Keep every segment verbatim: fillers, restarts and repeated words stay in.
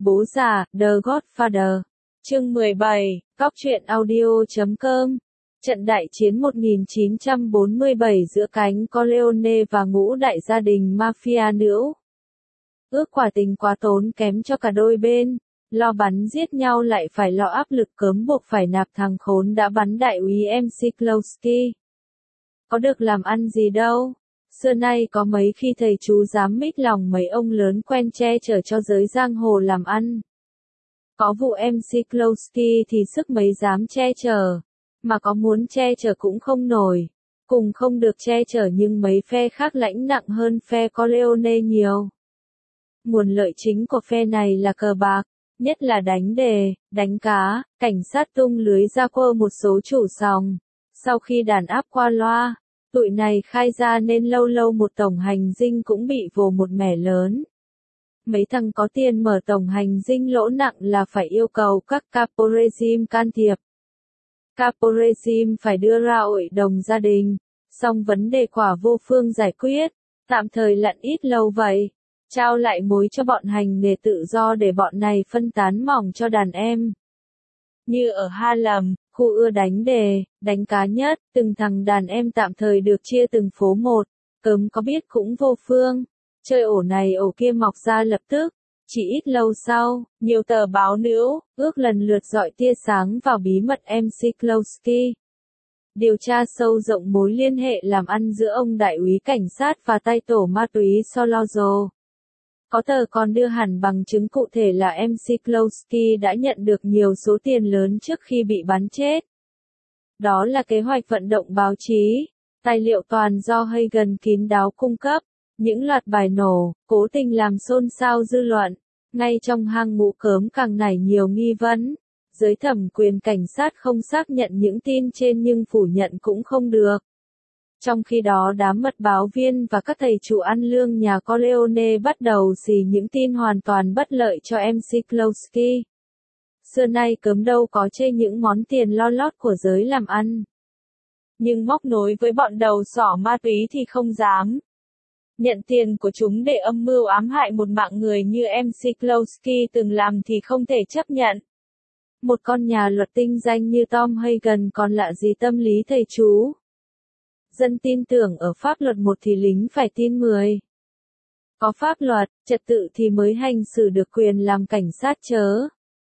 Bố già, The Godfather. Chương mười bảy, Cóc truyện audio chấm com. Trận đại chiến một nghìn chín trăm bốn mươi bảy giữa cánh Corleone và ngũ đại gia đình mafia nữ. Ước quả tình quá tốn kém cho cả đôi bên, lo bắn giết nhau lại phải lo áp lực cấm buộc phải nạp thằng khốn đã bắn đại úy Mcklowski. Có được làm ăn gì đâu. Xưa nay có mấy khi thầy chú dám mít lòng mấy ông lớn quen che chở cho giới giang hồ làm ăn. Có vụ Mcklowski thì sức mấy dám che chở, mà có muốn che chở cũng không nổi. Cùng không được che chở nhưng mấy phe khác lãnh nặng hơn phe Corleone nhiều. Nguồn lợi chính của phe này là cờ bạc, nhất là đánh đề, đánh cá, cảnh sát tung lưới ra quơ một số chủ sòng. Sau khi đàn áp qua loa, tụi này khai ra nên lâu lâu một tổng hành dinh cũng bị vồ một mẻ lớn. Mấy thằng có tiền mở tổng hành dinh lỗ nặng là phải yêu cầu các capo regime can thiệp. Capo regime phải đưa ra hội đồng gia đình, xong vấn đề quả vô phương giải quyết, tạm thời lặn ít lâu vậy, trao lại mối cho bọn hành nghề tự do để bọn này phân tán mỏng cho đàn em. Như ở Harlem, khu ưa đánh đề, đánh cá nhất, từng thằng đàn em tạm thời được chia từng phố một, cấm có biết cũng vô phương. Chơi ổ này ổ kia mọc ra lập tức, chỉ ít lâu sau, nhiều tờ báo nữ, ước lần lượt dọi tia sáng vào bí mật Mcklowski. Điều tra sâu rộng mối liên hệ làm ăn giữa ông đại úy cảnh sát và tay tổ ma túy Solorzo. Có tờ còn đưa hẳn bằng chứng cụ thể là Mcklowski đã nhận được nhiều số tiền lớn trước khi bị bắn chết. Đó là kế hoạch vận động báo chí, tài liệu toàn do Hagen kín đáo cung cấp. Những loạt bài nổ, cố tình làm xôn xao dư luận, ngay trong hang ngũ cớm càng nảy nhiều nghi vấn. Giới thẩm quyền cảnh sát không xác nhận những tin trên nhưng phủ nhận cũng không được. Trong khi đó đám mật báo viên và các thầy chủ ăn lương nhà Corleone bắt đầu xì những tin hoàn toàn bất lợi cho Mcklowski. Xưa nay cấm đâu có chê những món tiền lo lót của giới làm ăn. Nhưng móc nối với bọn đầu sỏ ma túy thì không dám. Nhận tiền của chúng để âm mưu ám hại một mạng người như Mcklowski từng làm thì không thể chấp nhận. Một con nhà luật tinh danh như Tom Hagen còn lạ gì tâm lý thầy chú. Dân tin tưởng ở pháp luật một thì lính phải tin mười. Có pháp luật, trật tự thì mới hành xử được quyền làm cảnh sát chớ.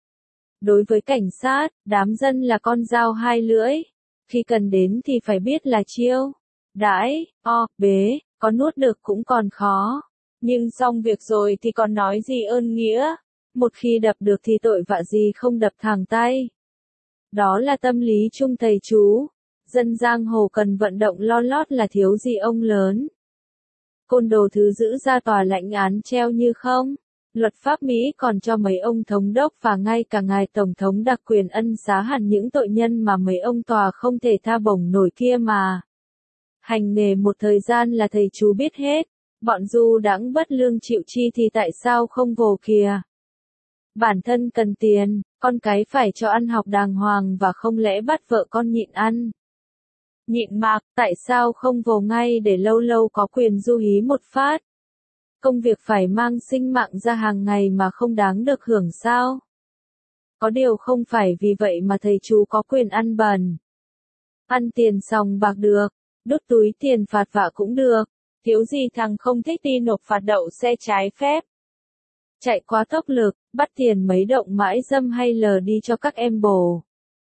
Đối với cảnh sát, đám dân là con dao hai lưỡi. Khi cần đến thì phải biết là chiêu, đãi, o, bế. Có nuốt được cũng còn khó. Nhưng xong việc rồi thì còn nói gì ơn nghĩa. Một khi đập được thì tội vạ gì không đập thẳng tay. Đó là tâm lý chung thầy chú. Dân giang hồ cần vận động lo lót là thiếu gì ông lớn. Côn đồ thứ giữ ra tòa lãnh án treo như không. Luật pháp Mỹ còn cho mấy ông thống đốc và ngay cả ngài tổng thống đặc quyền ân xá hẳn những tội nhân mà mấy ông tòa không thể tha bổng nổi kia mà. Hành nghề một thời gian là thầy chú biết hết, bọn du đãng bất lương chịu chi thì tại sao không vồ kìa. Bản thân cần tiền, con cái phải cho ăn học đàng hoàng và không lẽ bắt vợ con nhịn ăn. Nhịn mạc, tại sao không vồ ngay để lâu lâu có quyền du hí một phát. Công việc phải mang sinh mạng ra hàng ngày mà không đáng được hưởng sao. Có điều không phải vì vậy mà thầy chú có quyền ăn bẩn. Ăn tiền sòng bạc được. Đút túi tiền phạt vạ cũng được, thiếu gì thằng không thích đi nộp phạt đậu xe trái phép. Chạy quá tốc lực, bắt tiền mấy động mãi dâm hay lờ đi cho các em bồ.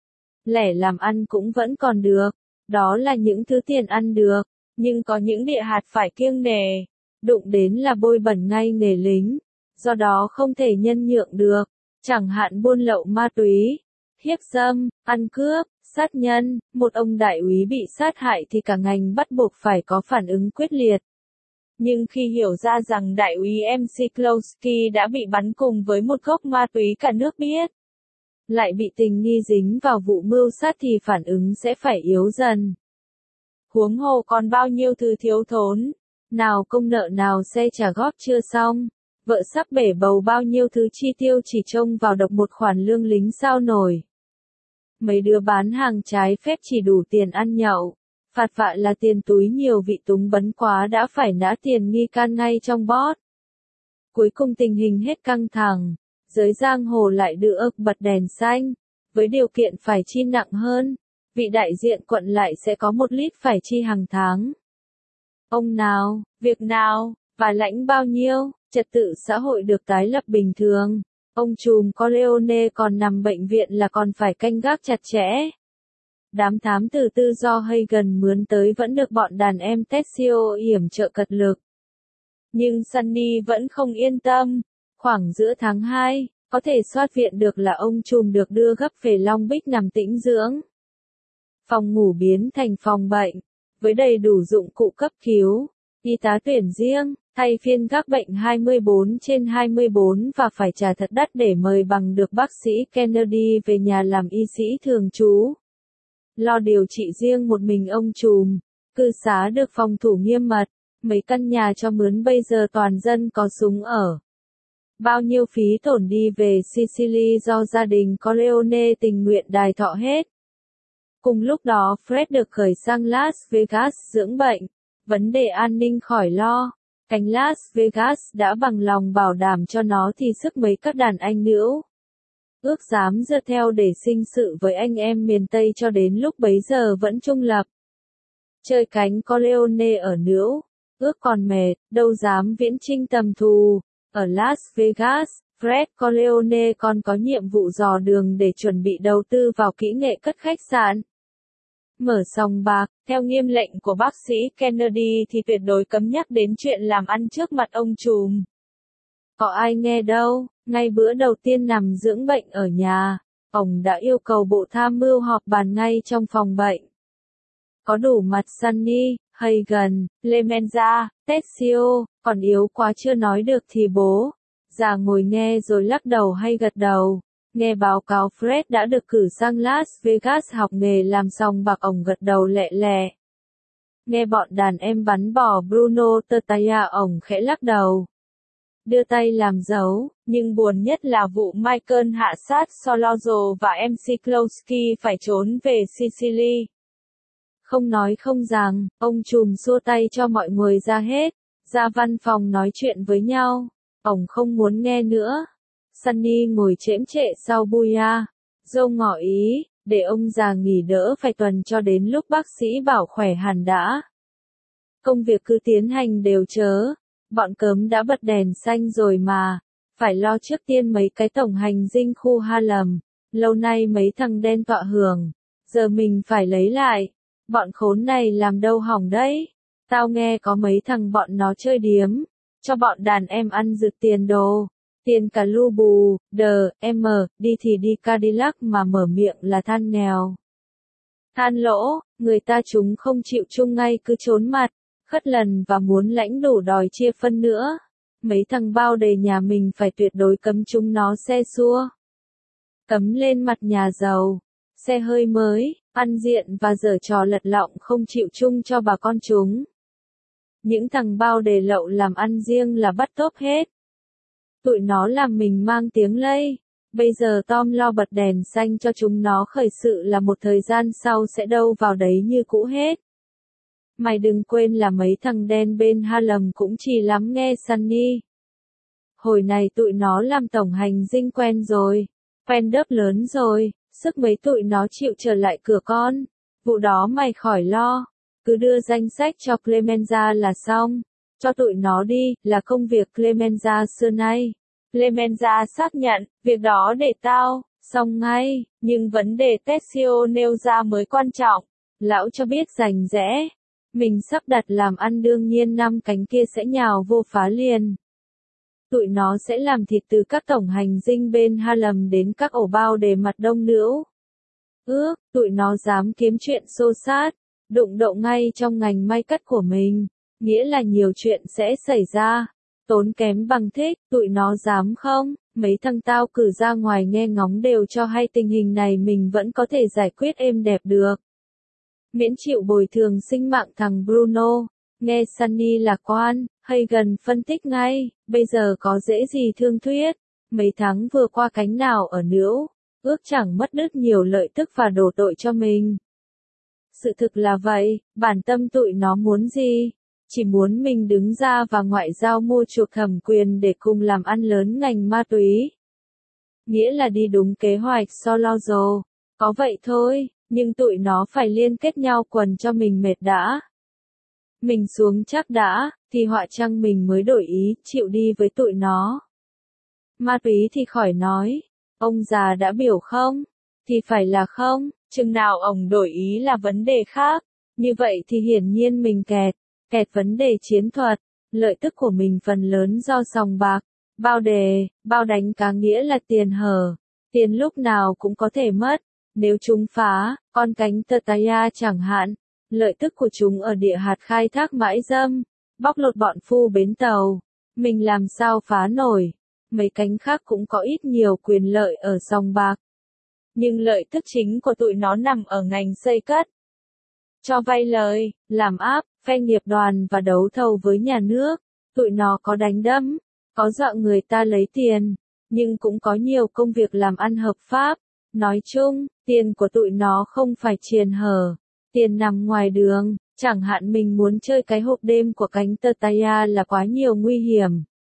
Lẻ làm ăn cũng vẫn còn được, đó là những thứ tiền ăn được, nhưng có những địa hạt phải kiêng nề, đụng đến là bôi bẩn ngay nghề lính, do đó không thể nhân nhượng được, chẳng hạn buôn lậu ma túy, hiếp dâm, ăn cướp. Sát nhân, một ông đại úy bị sát hại thì cả ngành bắt buộc phải có phản ứng quyết liệt. Nhưng khi hiểu ra rằng đại úy Mcklowski đã bị bắn cùng với một gốc ma túy cả nước biết, lại bị tình nghi dính vào vụ mưu sát thì phản ứng sẽ phải yếu dần. Huống hồ còn bao nhiêu thứ thiếu thốn, nào công nợ nào xe trả góp chưa xong, vợ sắp bể bầu bao nhiêu thứ chi tiêu chỉ trông vào độc một khoản lương lính sao nổi. Mấy đứa bán hàng trái phép chỉ đủ tiền ăn nhậu, phạt vạ là tiền túi nhiều vị túng bấn quá đã phải nã tiền nghi can ngay trong bót. Cuối cùng tình hình hết căng thẳng, giới giang hồ lại đưa bật đèn xanh, với điều kiện phải chi nặng hơn, vị đại diện quận lại sẽ có một lít phải chi hàng tháng. Ông nào, việc nào, và lãnh bao nhiêu, trật tự xã hội được tái lập bình thường. Ông trùm Corleone còn nằm bệnh viện là còn phải canh gác chặt chẽ. Đám thám tử tự do Hagen mướn tới vẫn được bọn đàn em Tessio yểm trợ cật lực. Nhưng Sunny vẫn không yên tâm. Khoảng giữa tháng hai, có thể soát viện được là ông trùm được đưa gấp về Long Bích nằm tĩnh dưỡng. Phòng ngủ biến thành phòng bệnh, với đầy đủ dụng cụ cấp cứu, y tá tuyển riêng, thay phiên gác bệnh hai mươi bốn trên hai mươi bốn và phải trả thật đắt để mời bằng được bác sĩ Kennedy về nhà làm y sĩ thường trú. Lo điều trị riêng một mình ông trùm, cư xá được phòng thủ nghiêm mật, mấy căn nhà cho mướn bây giờ toàn dân có súng ở. Bao nhiêu phí tổn đi về Sicily do gia đình Corleone tình nguyện đài thọ hết. Cùng lúc đó Fred được khởi sang Las Vegas dưỡng bệnh, vấn đề an ninh khỏi lo. Cánh Las Vegas đã bằng lòng bảo đảm cho nó thì sức mấy các đàn anh nữ. Ước dám dựa theo để sinh sự với anh em miền Tây cho đến lúc bấy giờ vẫn trung lập. Chơi cánh Corleone ở nữ, ước còn mệt, đâu dám viễn chinh tầm thù. Ở Las Vegas, Fred Corleone còn có nhiệm vụ dò đường để chuẩn bị đầu tư vào kỹ nghệ cất khách sạn. Mở sòng bạc, theo nghiêm lệnh của bác sĩ Kennedy thì tuyệt đối cấm nhắc đến chuyện làm ăn trước mặt ông trùm. Có ai nghe đâu, ngay bữa đầu tiên nằm dưỡng bệnh ở nhà, ông đã yêu cầu bộ tham mưu họp bàn ngay trong phòng bệnh. Có đủ mặt Sunny, Hagen, Clemenza, Tessio, còn yếu quá chưa nói được thì bố. Già ngồi nghe rồi lắc đầu hay gật đầu. Nghe báo cáo Fred đã được cử sang Las Vegas học nghề làm sòng bạc, ông gật đầu lẹ lẹ. Nghe bọn đàn em bắn bỏ Bruno Tertaya, ông khẽ lắc đầu. Đưa tay làm dấu, nhưng buồn nhất là vụ Michael hạ sát Solozzo và em xê Klowski phải trốn về Sicily. Không nói không rằng, ông trùm xua tay cho mọi người ra hết, ra văn phòng nói chuyện với nhau. Ông không muốn nghe nữa. Sunny ngồi chễm chệ sau buia, dâu ngỏ ý, để ông già nghỉ đỡ vài tuần cho đến lúc bác sĩ bảo khỏe hẳn đã. Công việc cứ tiến hành đều chớ, bọn cớm đã bật đèn xanh rồi mà, phải lo trước tiên mấy cái tổng hành dinh khu Harlem, lâu nay mấy thằng đen tọa hưởng, giờ mình phải lấy lại, bọn khốn này làm đâu hỏng đấy, tao nghe có mấy thằng bọn nó chơi điếm, cho bọn đàn em ăn rực tiền đồ. Tiền cả lu bù, đờ, em, đi thì đi Cadillac mà mở miệng là than nghèo. Than lỗ, người ta chúng không chịu chung ngay cứ trốn mặt, khất lần và muốn lãnh đủ đòi chia phân nữa. Mấy thằng bao đầy nhà mình phải tuyệt đối cấm chúng nó xe xua. Cấm lên mặt nhà giàu, xe hơi mới, ăn diện và giở trò lật lọng không chịu chung cho bà con chúng. Những thằng bao đề lậu làm ăn riêng là bắt tốp hết. Tụi nó làm mình mang tiếng lây, bây giờ Tom lo bật đèn xanh cho chúng nó khởi sự là một thời gian sau sẽ đâu vào đấy như cũ hết. Mày đừng quên là mấy thằng đen bên Harlem cũng chỉ lắm nghe Sunny. Hồi này tụi nó làm tổng hành dinh quen rồi, quen đớp lớn rồi, sức mấy tụi nó chịu trở lại cửa con, vụ đó mày khỏi lo, cứ đưa danh sách cho Clemenza là xong. Cho tụi nó đi, là công việc Clemenza xưa nay. Clemenza xác nhận, việc đó để tao, xong ngay, nhưng vấn đề Tessio nêu ra mới quan trọng. Lão cho biết rành rẽ. Mình sắp đặt làm ăn đương nhiên năm cánh kia sẽ nhào vô phá liền. Tụi nó sẽ làm thịt từ các tổng hành dinh bên Harlem đến các ổ bao để mặt đông nữ. Ước, tụi nó dám kiếm chuyện xô xát, đụng độ ngay trong ngành may cắt của mình. Nghĩa là nhiều chuyện sẽ xảy ra, tốn kém bằng thích, tụi nó dám không, mấy thằng tao cử ra ngoài nghe ngóng đều cho hay tình hình này mình vẫn có thể giải quyết êm đẹp được. Miễn chịu bồi thường sinh mạng thằng Bruno, nghe Sunny lạc quan, Hagen phân tích ngay, bây giờ có dễ gì thương thuyết, mấy tháng vừa qua cánh nào ở nữ, ước chẳng mất đứt nhiều lợi tức và đổ tội cho mình. Sự thực là vậy, bản tâm tụi nó muốn gì? Chỉ muốn mình đứng ra và ngoại giao mua chuộc thẩm quyền để cùng làm ăn lớn ngành ma túy. nghĩa là đi đúng kế hoạch solo rồi. Có vậy thôi, nhưng tụi nó phải liên kết nhau quần cho mình mệt đã. Mình xuống chắc đã, thì họa chăng mình mới đổi ý, chịu đi với tụi nó. Ma túy thì khỏi nói, ông già đã biểu không, thì phải là không, chừng nào ông đổi ý là vấn đề khác. Như vậy thì hiển nhiên mình kẹt, kẹt vấn đề chiến thuật, lợi tức của mình phần lớn do sòng bạc, bao đề, bao đánh cá nghĩa là tiền hở, tiền lúc nào cũng có thể mất. Nếu chúng phá, con cánh Totaya chẳng hạn, lợi tức của chúng ở địa hạt khai thác mãi dâm, bóc lột bọn phu bến tàu, mình làm sao phá nổi. Mấy cánh khác cũng có ít nhiều quyền lợi ở sòng bạc. Nhưng lợi tức chính của tụi nó nằm ở ngành xây cất. Cho vay lời, làm áp, phe nghiệp đoàn và đấu thầu với nhà nước. Tụi nó có đánh đấm, có dọa người ta lấy tiền, nhưng cũng có nhiều công việc làm ăn hợp pháp. Nói chung, tiền của tụi nó không phải triền hở, tiền nằm ngoài đường, chẳng hạn mình muốn chơi cái hộp đêm của cánh Totaya là quá nhiều nguy hiểm.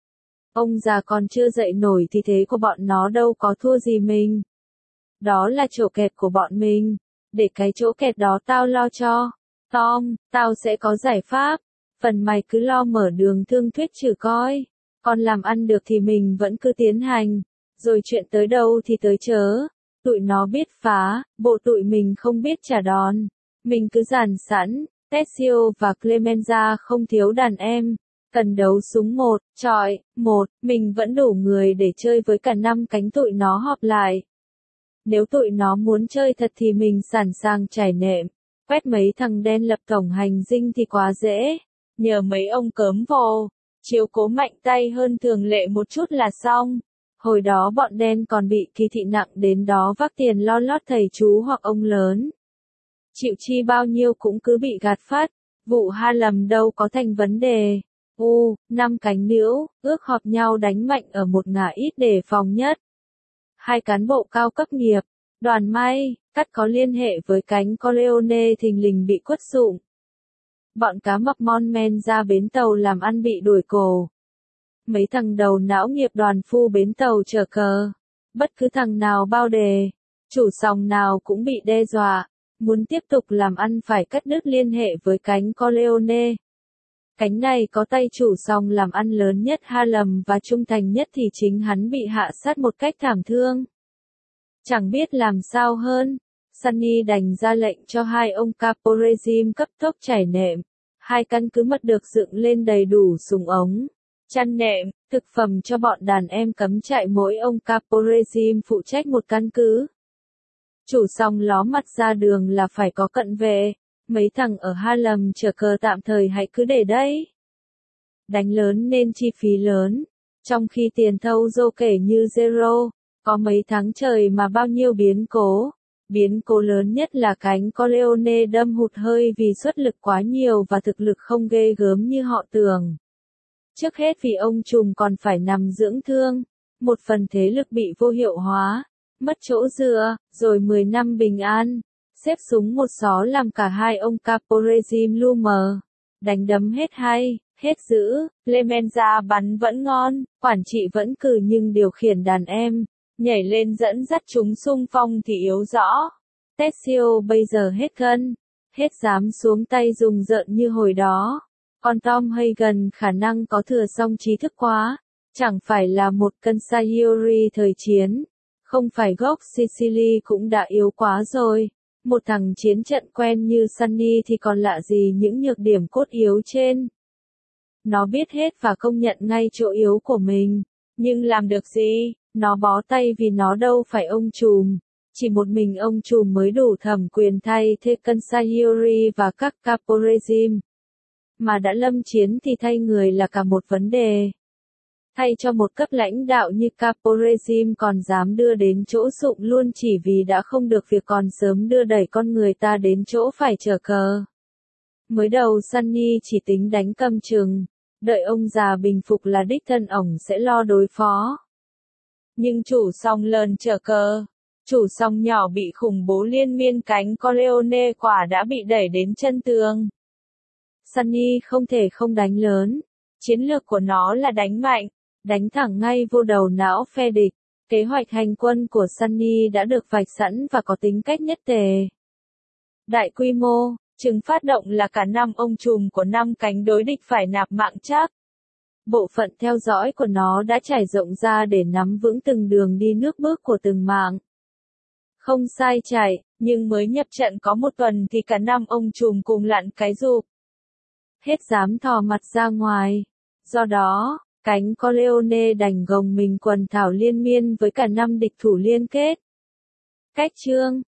Ông già còn chưa dậy nổi thì thế của bọn nó đâu có thua gì mình. Đó là chỗ kẹt của bọn mình, để cái chỗ kẹt đó tao lo cho. Tom, tao sẽ có giải pháp, phần mày cứ lo mở đường thương thuyết trừ coi. Còn làm ăn được thì mình vẫn cứ tiến hành, rồi chuyện tới đâu thì tới chớ. Tụi nó biết phá, bộ tụi mình không biết trả đòn. Mình cứ dàn sẵn, Tessio và Clemenza không thiếu đàn em. Cần đấu súng một, chọi, một, mình vẫn đủ người để chơi với cả năm cánh tụi nó họp lại. Nếu tụi nó muốn chơi thật thì mình sẵn sàng trải nệm, quét mấy thằng đen lập tổng hành dinh thì quá dễ. Nhờ mấy ông cớm vồ, chiếu cố mạnh tay hơn thường lệ một chút là xong. Hồi đó bọn đen còn bị kỳ thị nặng đến đó vác tiền lo lót thầy chú hoặc ông lớn. Chịu chi bao nhiêu cũng cứ bị gạt phát, vụ ha lầm đâu có thành vấn đề. U, năm cánh nữ, ước họp nhau đánh mạnh ở một ngả ít để phòng nhất. Hai cán bộ cao cấp nghiệp, đoàn may, cắt có liên hệ với cánh Corleone thình lình bị quất sụm. Bọn cá mập mon men ra bến tàu làm ăn bị đuổi cổ. Mấy thằng đầu não nghiệp đoàn phu bến tàu chở cờ. Bất cứ thằng nào bao đề, chủ sòng nào cũng bị đe dọa. Muốn tiếp tục làm ăn phải cắt đứt liên hệ với cánh Corleone. Cánh này có tay chủ sòng làm ăn lớn nhất Harlem và trung thành nhất thì chính hắn bị hạ sát một cách thảm thương. Chẳng biết làm sao hơn, Sunny đành ra lệnh cho hai ông capo regime cấp tốc trải nệm. Hai căn cứ mật được dựng lên đầy đủ súng ống, chăn nệm, thực phẩm cho bọn đàn em cấm trại, mỗi ông capo regime phụ trách một căn cứ. Chủ sòng ló mặt ra đường là phải có cận vệ. Mấy thằng ở Harlem chờ cờ tạm thời hãy cứ để đấy. Đánh lớn nên chi phí lớn, trong khi tiền thâu dô kể như zero, có mấy tháng trời mà bao nhiêu biến cố. Biến cố lớn nhất là cánh Corleone đâm hụt hơi vì xuất lực quá nhiều và thực lực không ghê gớm như họ tưởng. Trước hết vì ông trùm còn phải nằm dưỡng thương, một phần thế lực bị vô hiệu hóa, mất chỗ dựa, rồi mười năm bình an. Xếp súng một xó làm cả hai ông capo regime lu mờ. Đánh đấm hết hay, hết dữ, Clemenza bắn vẫn ngon, quản trị vẫn cừ nhưng điều khiển đàn em, nhảy lên dẫn dắt chúng xung phong thì yếu rõ. Tessio bây giờ hết cân, hết dám xuống tay dùng rợn như hồi đó. Còn Tom Hagen khả năng có thừa song trí thức quá, chẳng phải là một cân Sayuri thời chiến, không phải gốc Sicily cũng đã yếu quá rồi. Một thằng chiến trận quen như Sunny thì còn lạ gì những nhược điểm cốt yếu trên. Nó biết hết và công nhận ngay chỗ yếu của mình, nhưng làm được gì, nó bó tay vì nó đâu phải ông trùm. Chỉ một mình ông trùm mới đủ thẩm quyền thay thế Sayuri và các capo regime. Mà đã lâm chiến thì thay người là cả một vấn đề. Thay cho một cấp lãnh đạo như capo regime còn dám đưa đến chỗ sụm luôn chỉ vì đã không được việc còn sớm đưa đẩy con người ta đến chỗ phải chờ cờ. Mới đầu Sunny chỉ tính đánh cầm chừng, đợi ông già bình phục là đích thân ổng sẽ lo đối phó. Nhưng chủ sòng lớn chờ cờ, chủ sòng nhỏ bị khủng bố liên miên cánh Corleone quả đã bị đẩy đến chân tường. Sunny không thể không đánh lớn, chiến lược của nó là đánh mạnh, đánh thẳng ngay vô đầu não phe địch, Kế hoạch hành quân của Sunny đã được vạch sẵn và có tính cách nhất tề. Đại quy mô, trừng phát động là cả năm ông trùm của năm cánh đối địch phải nạp mạng chắc. Bộ phận theo dõi của nó đã trải rộng ra để nắm vững từng đường đi nước bước của từng mạng. Không sai chạy, nhưng mới nhập trận có một tuần thì cả năm ông trùm cùng lặn cái rụp. Hết dám thò mặt ra ngoài. Do đó, cánh Corleone đành gồng mình quần thảo liên miên với cả năm địch thủ liên kết. Cách chương